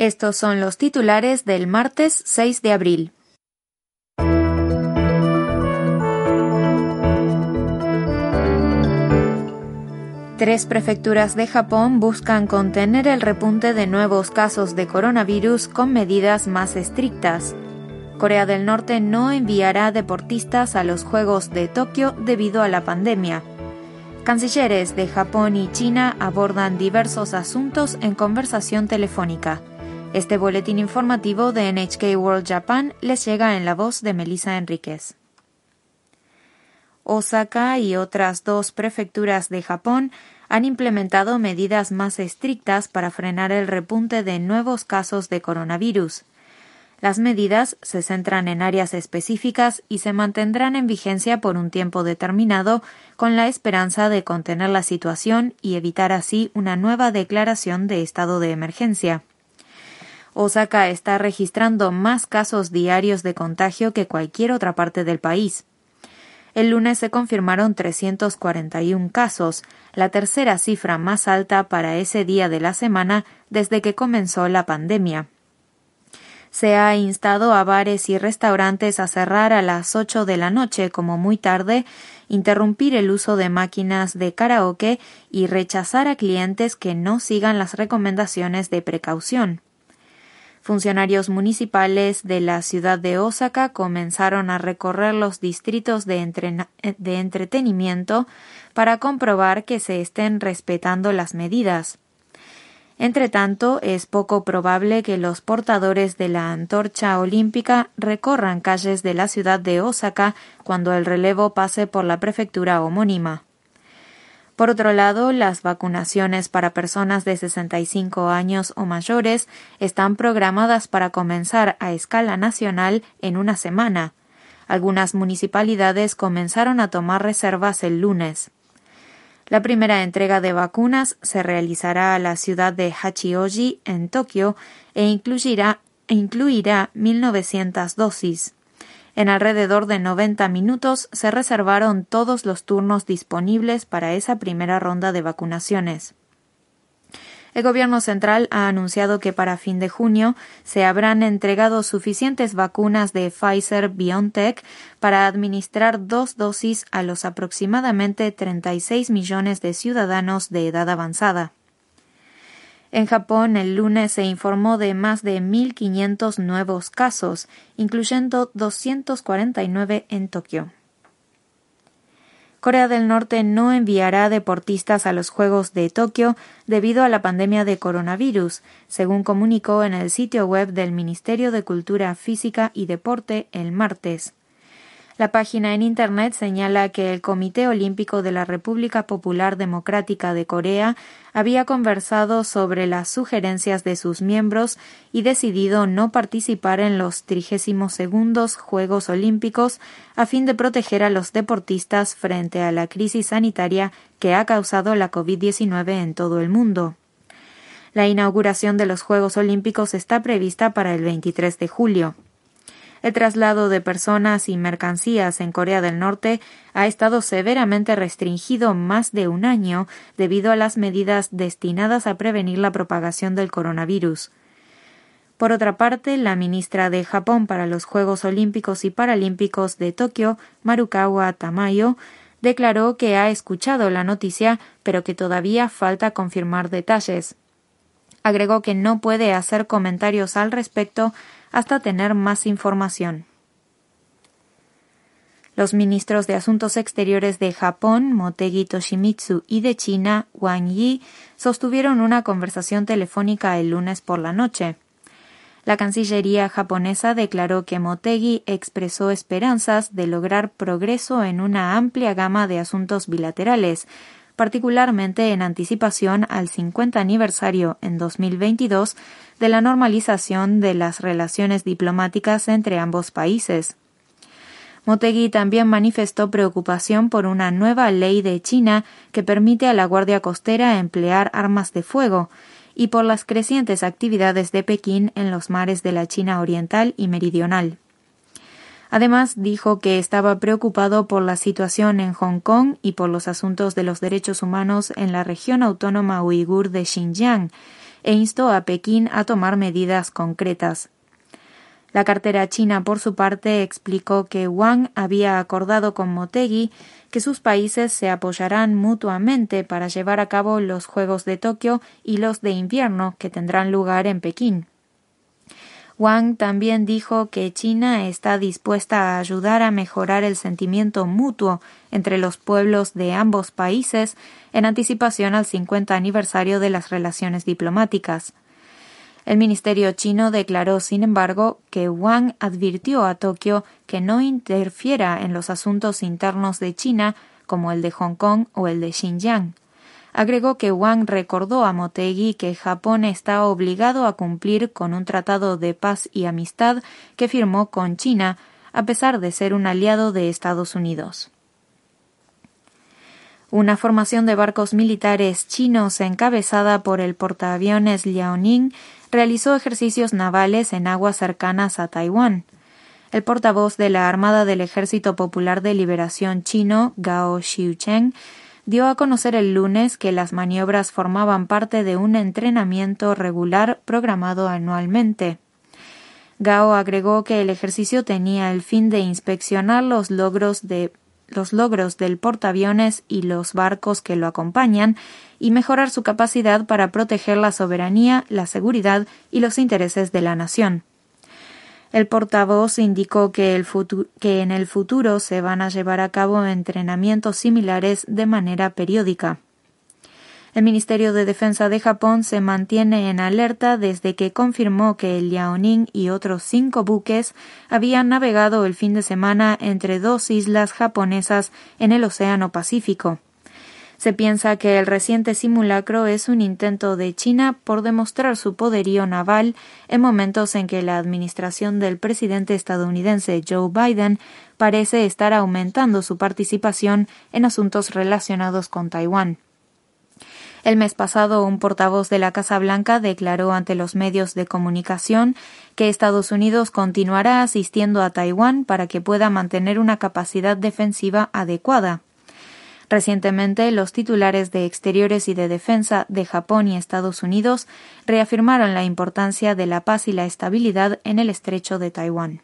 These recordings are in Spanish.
Estos son los titulares del martes 6 de abril. Tres prefecturas de Japón buscan contener el repunte de nuevos casos de coronavirus con medidas más estrictas. Corea del Norte no enviará deportistas a los Juegos de Tokio debido a la pandemia. Cancilleres de Japón y China abordan diversos asuntos en conversación telefónica. Este boletín informativo de NHK World Japan les llega en la voz de Melissa Enríquez. Osaka y otras dos prefecturas de Japón han implementado medidas más estrictas para frenar el repunte de nuevos casos de coronavirus. Las medidas se centran en áreas específicas y se mantendrán en vigencia por un tiempo determinado con la esperanza de contener la situación y evitar así una nueva declaración de estado de emergencia. Osaka está registrando más casos diarios de contagio que cualquier otra parte del país. El lunes se confirmaron 341 casos, la tercera cifra más alta para ese día de la semana desde que comenzó la pandemia. Se ha instado a bares y restaurantes a cerrar a las 8 de la noche como muy tarde, interrumpir el uso de máquinas de karaoke y rechazar a clientes que no sigan las recomendaciones de precaución. Funcionarios municipales de la ciudad de Osaka comenzaron a recorrer los distritos de entretenimiento para comprobar que se estén respetando las medidas. Entretanto, es poco probable que los portadores de la antorcha olímpica recorran calles de la ciudad de Osaka cuando el relevo pase por la prefectura homónima. Por otro lado, las vacunaciones para personas de 65 años o mayores están programadas para comenzar a escala nacional en una semana. Algunas municipalidades comenzaron a tomar reservas el lunes. La primera entrega de vacunas se realizará a la ciudad de Hachioji, en Tokio, e incluirá 1.900 dosis. En alrededor de 90 minutos se reservaron todos los turnos disponibles para esa primera ronda de vacunaciones. El gobierno central ha anunciado que para fin de junio se habrán entregado suficientes vacunas de Pfizer-BioNTech para administrar 2 dosis a los aproximadamente 36 millones de ciudadanos de edad avanzada. En Japón, el lunes se informó de más de 1.500 nuevos casos, incluyendo 249 en Tokio. Corea del Norte no enviará deportistas a los Juegos de Tokio debido a la pandemia de coronavirus, según comunicó en el sitio web del Ministerio de Cultura Física y Deporte el martes. La página en Internet señala que el Comité Olímpico de la República Popular Democrática de Corea había conversado sobre las sugerencias de sus miembros y decidido no participar en los 32º Juegos Olímpicos a fin de proteger a los deportistas frente a la crisis sanitaria que ha causado la COVID-19 en todo el mundo. La inauguración de los Juegos Olímpicos está prevista para el 23 de julio. El traslado de personas y mercancías en Corea del Norte ha estado severamente restringido más de un año debido a las medidas destinadas a prevenir la propagación del coronavirus. Por otra parte, la ministra de Japón para los Juegos Olímpicos y Paralímpicos de Tokio, Marukawa Tamayo, declaró que ha escuchado la noticia, pero que todavía falta confirmar detalles. Agregó que no puede hacer comentarios al respecto hasta tener más información. Los ministros de Asuntos Exteriores de Japón, Motegi Toshimitsu, y de China, Wang Yi, sostuvieron una conversación telefónica el lunes por la noche. La Cancillería japonesa declaró que Motegi expresó esperanzas de lograr progreso en una amplia gama de asuntos bilaterales, particularmente en anticipación al 50 aniversario en 2022 de la normalización de las relaciones diplomáticas entre ambos países. Motegi también manifestó preocupación por una nueva ley de China que permite a la Guardia Costera emplear armas de fuego y por las crecientes actividades de Pekín en los mares de la China oriental y meridional. Además, dijo que estaba preocupado por la situación en Hong Kong y por los asuntos de los derechos humanos en la región autónoma uigur de Xinjiang, e instó a Pekín a tomar medidas concretas. La cartera china, por su parte, explicó que Wang había acordado con Motegi que sus países se apoyarán mutuamente para llevar a cabo los Juegos de Tokio y los de invierno que tendrán lugar en Pekín. Wang también dijo que China está dispuesta a ayudar a mejorar el sentimiento mutuo entre los pueblos de ambos países en anticipación al 50 aniversario de las relaciones diplomáticas. El ministerio chino declaró, sin embargo, que Wang advirtió a Tokio que no interfiera en los asuntos internos de China, como el de Hong Kong o el de Xinjiang. Agregó que Wang recordó a Motegi que Japón está obligado a cumplir con un tratado de paz y amistad que firmó con China, a pesar de ser un aliado de Estados Unidos. Una formación de barcos militares chinos encabezada por el portaaviones Liaoning realizó ejercicios navales en aguas cercanas a Taiwán. El portavoz de la Armada del Ejército Popular de Liberación chino, Gao Xiucheng, dio a conocer el lunes que las maniobras formaban parte de un entrenamiento regular programado anualmente. Gao agregó que el ejercicio tenía el fin de inspeccionar los logros del portaaviones y los barcos que lo acompañan y mejorar su capacidad para proteger la soberanía, la seguridad y los intereses de la nación. El portavoz indicó que en el futuro se van a llevar a cabo entrenamientos similares de manera periódica. El Ministerio de Defensa de Japón se mantiene en alerta desde que confirmó que el Liaoning y otros 5 buques habían navegado el fin de semana entre 2 islas japonesas en el Océano Pacífico. Se piensa que el reciente simulacro es un intento de China por demostrar su poderío naval en momentos en que la administración del presidente estadounidense Joe Biden parece estar aumentando su participación en asuntos relacionados con Taiwán. El mes pasado, un portavoz de la Casa Blanca declaró ante los medios de comunicación que Estados Unidos continuará asistiendo a Taiwán para que pueda mantener una capacidad defensiva adecuada. Recientemente, los titulares de Exteriores y de Defensa de Japón y Estados Unidos reafirmaron la importancia de la paz y la estabilidad en el estrecho de Taiwán.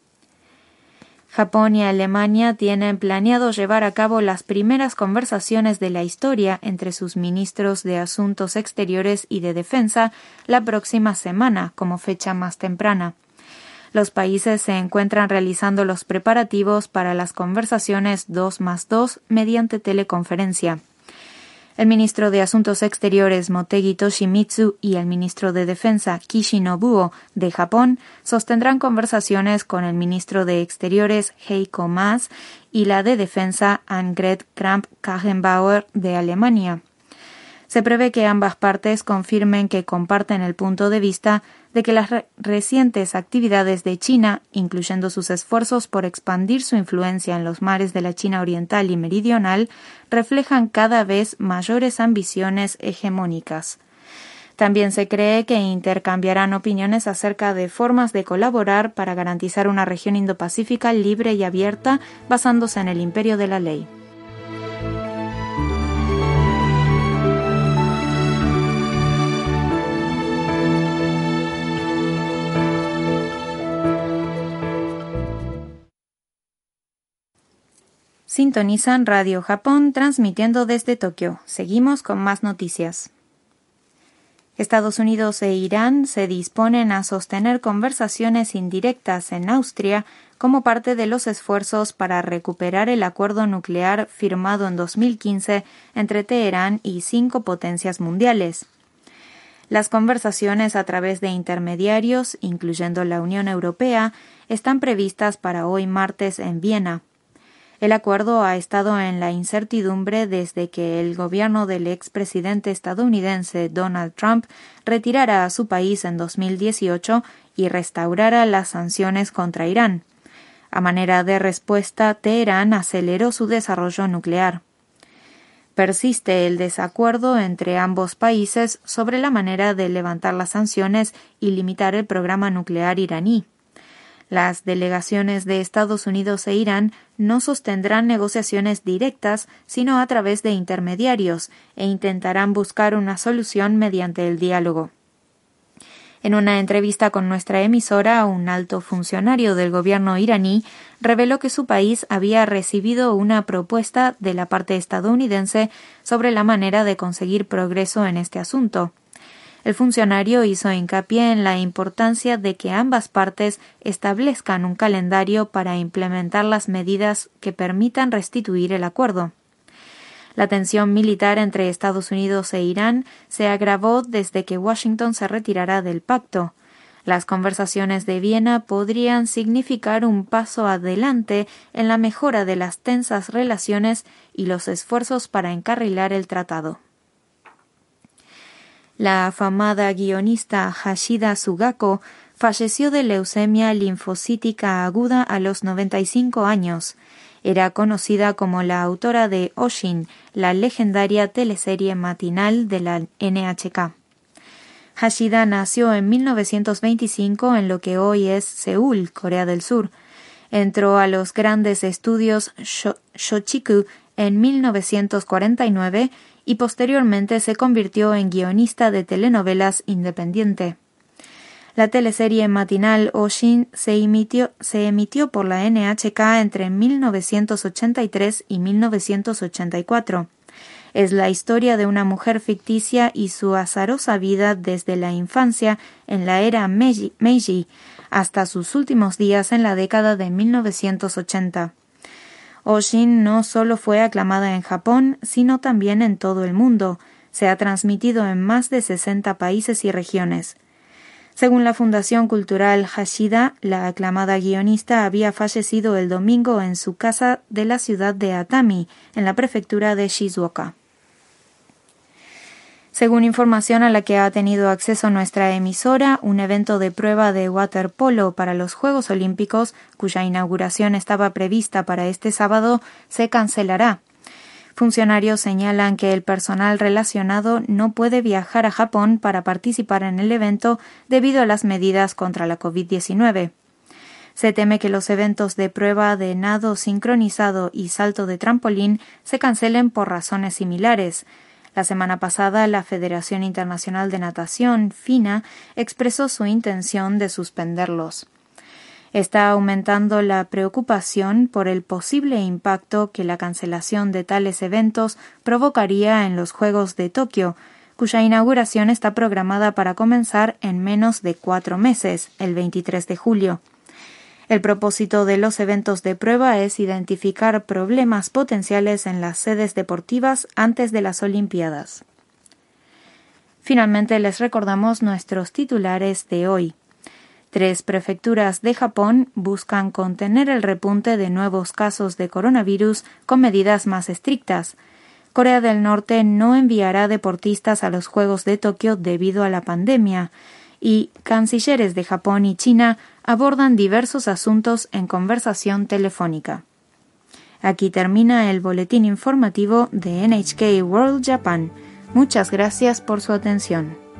Japón y Alemania tienen planeado llevar a cabo las primeras conversaciones de la historia entre sus ministros de Asuntos Exteriores y de Defensa la próxima semana, como fecha más temprana. Los países se encuentran realizando los preparativos para las conversaciones 2+2 mediante teleconferencia. El ministro de Asuntos Exteriores Motegi Toshimitsu y el ministro de Defensa Kishi Nobuo de Japón sostendrán conversaciones con el ministro de Exteriores Heiko Maas y la de Defensa Annegret Kramp-Karrenbauer de Alemania. Se prevé que ambas partes confirmen que comparten el punto de vista de que las recientes actividades de China, incluyendo sus esfuerzos por expandir su influencia en los mares de la China oriental y meridional, reflejan cada vez mayores ambiciones hegemónicas. También se cree que intercambiarán opiniones acerca de formas de colaborar para garantizar una región Indo-Pacífica libre y abierta basándose en el imperio de la ley. Sintonizan Radio Japón transmitiendo desde Tokio. Seguimos con más noticias. Estados Unidos e Irán se disponen a sostener conversaciones indirectas en Austria como parte de los esfuerzos para recuperar el acuerdo nuclear firmado en 2015 entre Teherán y 5 potencias mundiales. Las conversaciones a través de intermediarios, incluyendo la Unión Europea, están previstas para hoy martes en Viena. El acuerdo ha estado en la incertidumbre desde que el gobierno del expresidente estadounidense Donald Trump retirara a su país en 2018 y restaurara las sanciones contra Irán. A manera de respuesta, Teherán aceleró su desarrollo nuclear. Persiste el desacuerdo entre ambos países sobre la manera de levantar las sanciones y limitar el programa nuclear iraní. Las delegaciones de Estados Unidos e Irán no sostendrán negociaciones directas, sino a través de intermediarios, e intentarán buscar una solución mediante el diálogo. En una entrevista con nuestra emisora, un alto funcionario del gobierno iraní reveló que su país había recibido una propuesta de la parte estadounidense sobre la manera de conseguir progreso en este asunto. El funcionario hizo hincapié en la importancia de que ambas partes establezcan un calendario para implementar las medidas que permitan restituir el acuerdo. La tensión militar entre Estados Unidos e Irán se agravó desde que Washington se retirara del pacto. Las conversaciones de Viena podrían significar un paso adelante en la mejora de las tensas relaciones y los esfuerzos para encarrilar el tratado. La afamada guionista Hashida Sugako falleció de leucemia linfocítica aguda a los 95 años. Era conocida como la autora de Oshin, la legendaria teleserie matinal de la NHK. Hashida nació en 1925 en lo que hoy es Seúl, Corea del Sur. Entró a los grandes estudios Shochiku en 1949 y posteriormente se convirtió en guionista de telenovelas independiente. La teleserie matinal Oshin se emitió por la NHK entre 1983 y 1984. Es la historia de una mujer ficticia y su azarosa vida desde la infancia en la era Meiji hasta sus últimos días en la década de 1980. Oshin no solo fue aclamada en Japón, sino también en todo el mundo. Se ha transmitido en más de 60 países y regiones. Según la Fundación Cultural Hashida, la aclamada guionista había fallecido el domingo en su casa de la ciudad de Atami, en la prefectura de Shizuoka. Según información a la que ha tenido acceso nuestra emisora, un evento de prueba de waterpolo para los Juegos Olímpicos, cuya inauguración estaba prevista para este sábado, se cancelará. Funcionarios señalan que el personal relacionado no puede viajar a Japón para participar en el evento debido a las medidas contra la COVID-19. Se teme que los eventos de prueba de nado sincronizado y salto de trampolín se cancelen por razones similares. La semana pasada, la Federación Internacional de Natación, FINA, expresó su intención de suspenderlos. Está aumentando la preocupación por el posible impacto que la cancelación de tales eventos provocaría en los Juegos de Tokio, cuya inauguración está programada para comenzar en menos de 4 meses, el 23 de julio. El propósito de los eventos de prueba es identificar problemas potenciales en las sedes deportivas antes de las Olimpiadas. Finalmente, les recordamos nuestros titulares de hoy. 3 prefecturas de Japón buscan contener el repunte de nuevos casos de coronavirus con medidas más estrictas. Corea del Norte no enviará deportistas a los Juegos de Tokio debido a la pandemia. Y cancilleres de Japón y China abordan diversos asuntos en conversación telefónica. Aquí termina el boletín informativo de NHK World Japan. Muchas gracias por su atención.